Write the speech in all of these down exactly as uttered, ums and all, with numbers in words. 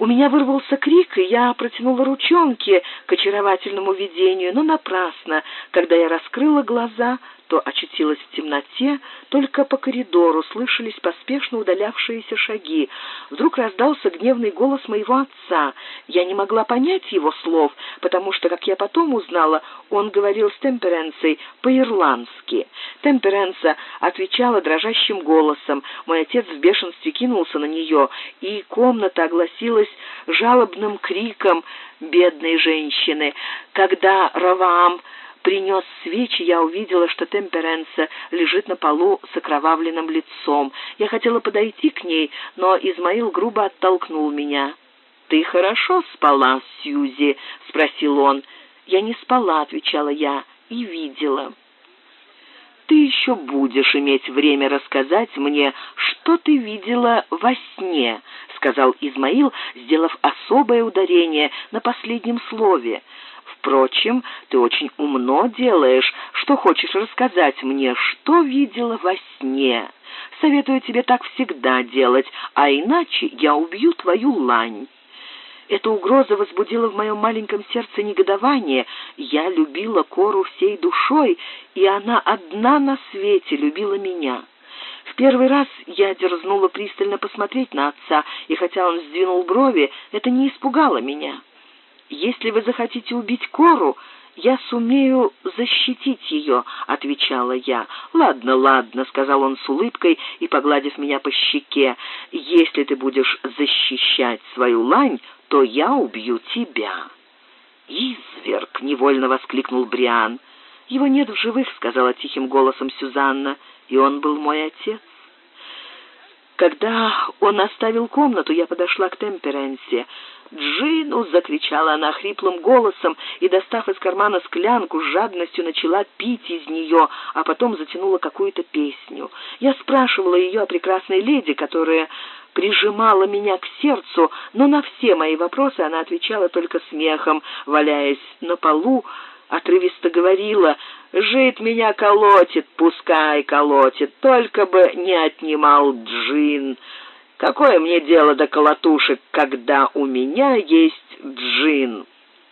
У меня вырвался крик, и я протянула ручонки к очаровательному видению, но напрасно. Когда я раскрыла глаза, то очутилась в темноте, только по коридору слышались поспешно удалявшиеся шаги. Вдруг раздался гневный голос моего отца. Я не могла понять его слов, потому что, как я потом узнала, он говорил с Темперенсой по-ирландски. Темперенса отвечала дрожащим голосом. Мой отец в бешенстве кинулся на нее, и комната огласилась жалобным криком бедной женщины. Когда Раваам принес свечи, я увидела, что Темперенса лежит на полу с окровавленным лицом. Я хотела подойти к ней, но Измаил грубо оттолкнул меня. «Ты хорошо спала, Сьюзи?» — спросил он. «Я не спала», — отвечала я, — «и видела». «Ты еще будешь иметь время рассказать мне, что ты видела во сне», — сказал Измаил, сделав особое ударение на последнем слове. «Впрочем, ты очень умно делаешь, что хочешь рассказать мне, что видела во сне. Советую тебе так всегда делать, а иначе я убью твою лань». Эта угроза возбудила в моем маленьком сердце негодование. Я любила Кору всей душой, и она одна на свете любила меня. В первый раз я дерзнула пристально посмотреть на отца, и хотя он сдвинул брови, это не испугало меня. «Если вы захотите убить Кору, я сумею защитить ее», — отвечала я. «Ладно, ладно», — сказал он с улыбкой и погладив меня по щеке. «Если ты будешь защищать свою лань, то я убью тебя». «Изверг!» — невольно воскликнул Бриан. «Его нет в живых», — сказала тихим голосом Сюзанна, — «и он был мой отец». Когда он оставил комнату, я подошла к Темперенсе. «Джину!» — закричала она хриплым голосом и, достав из кармана склянку, с жадностью начала пить из нее, а потом затянула какую-то песню. Я спрашивала ее о прекрасной леди, которая прижимала меня к сердцу, но на все мои вопросы она отвечала только смехом, валяясь на полу, отрывисто говорила: «Жид меня колотит, пускай колотит, только бы не отнимал Джин. Какое мне дело до колотушек, когда у меня есть Джин?»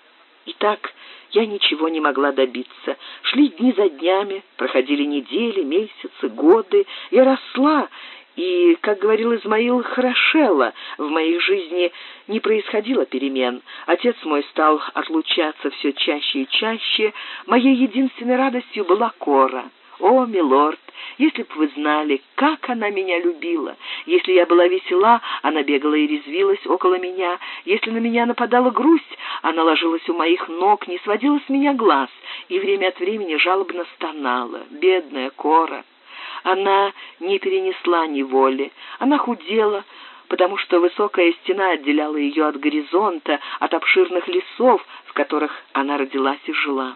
Итак, я ничего не могла добиться. Шли дни за днями, проходили недели, месяцы, годы. Я росла и, как говорил Измаил, хорошела. В моей жизни не происходило перемен. Отец мой стал отлучаться все чаще и чаще. Моей единственной радостью была Кора. О, милорд, если б вы знали, как она меня любила! Если я была весела, она бегала и резвилась около меня. Если на меня нападала грусть, она ложилась у моих ног, не сводила с меня глаз и время от времени жалобно стонала. Бедная Кора! Она не перенесла неволи. Она худела, потому что высокая стена отделяла ее от горизонта, от обширных лесов, в которых она родилась и жила.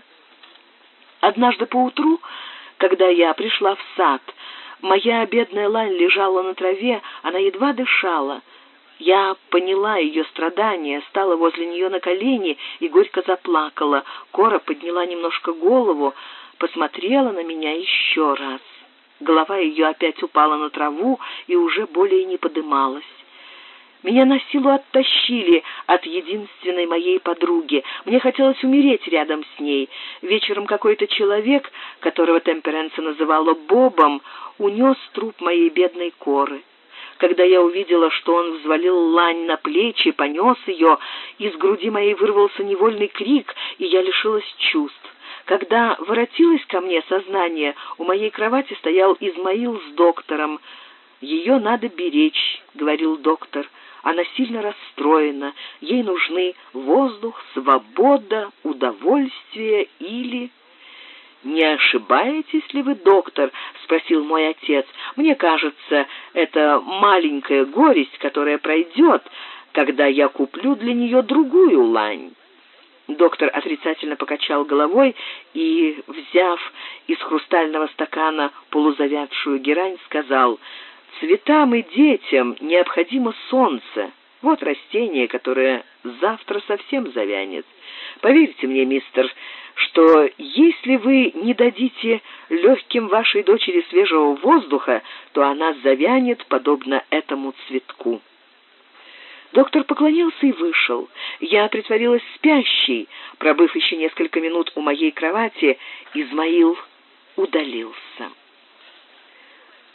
Однажды поутру, когда я пришла в сад, моя бедная лань лежала на траве, она едва дышала. Я поняла ее страдания, стала возле нее на колени и горько заплакала. Кора подняла немножко голову, посмотрела на меня еще раз. Голова ее опять упала на траву и уже более не подымалась. Меня на силу оттащили от единственной моей подруги. Мне хотелось умереть рядом с ней. Вечером какой-то человек, которого Темперенса называла Бобом, унес труп моей бедной Коры. Когда я увидела, что он взвалил лань на плечи, понес ее, из груди моей вырвался невольный крик, и я лишилась чувств. Когда воротилось ко мне сознание, у моей кровати стоял Измаил с доктором. «Ее надо беречь», — говорил доктор. «Она сильно расстроена. Ей нужны воздух, свобода, удовольствие или...» «Не ошибаетесь ли вы, доктор?» — спросил мой отец. «Мне кажется, это маленькая горесть, которая пройдет, когда я куплю для нее другую лань». Доктор отрицательно покачал головой и, взяв из хрустального стакана полузавядшую герань, сказал: «Цветам и детям необходимо солнце. Вот растение, которое завтра совсем завянет. Поверьте мне, мистер, что если вы не дадите легким вашей дочери свежего воздуха, то она завянет, подобно этому цветку». Доктор поклонился и вышел. Я притворилась спящей. Пробыв еще несколько минут у моей кровати, Измаил удалился.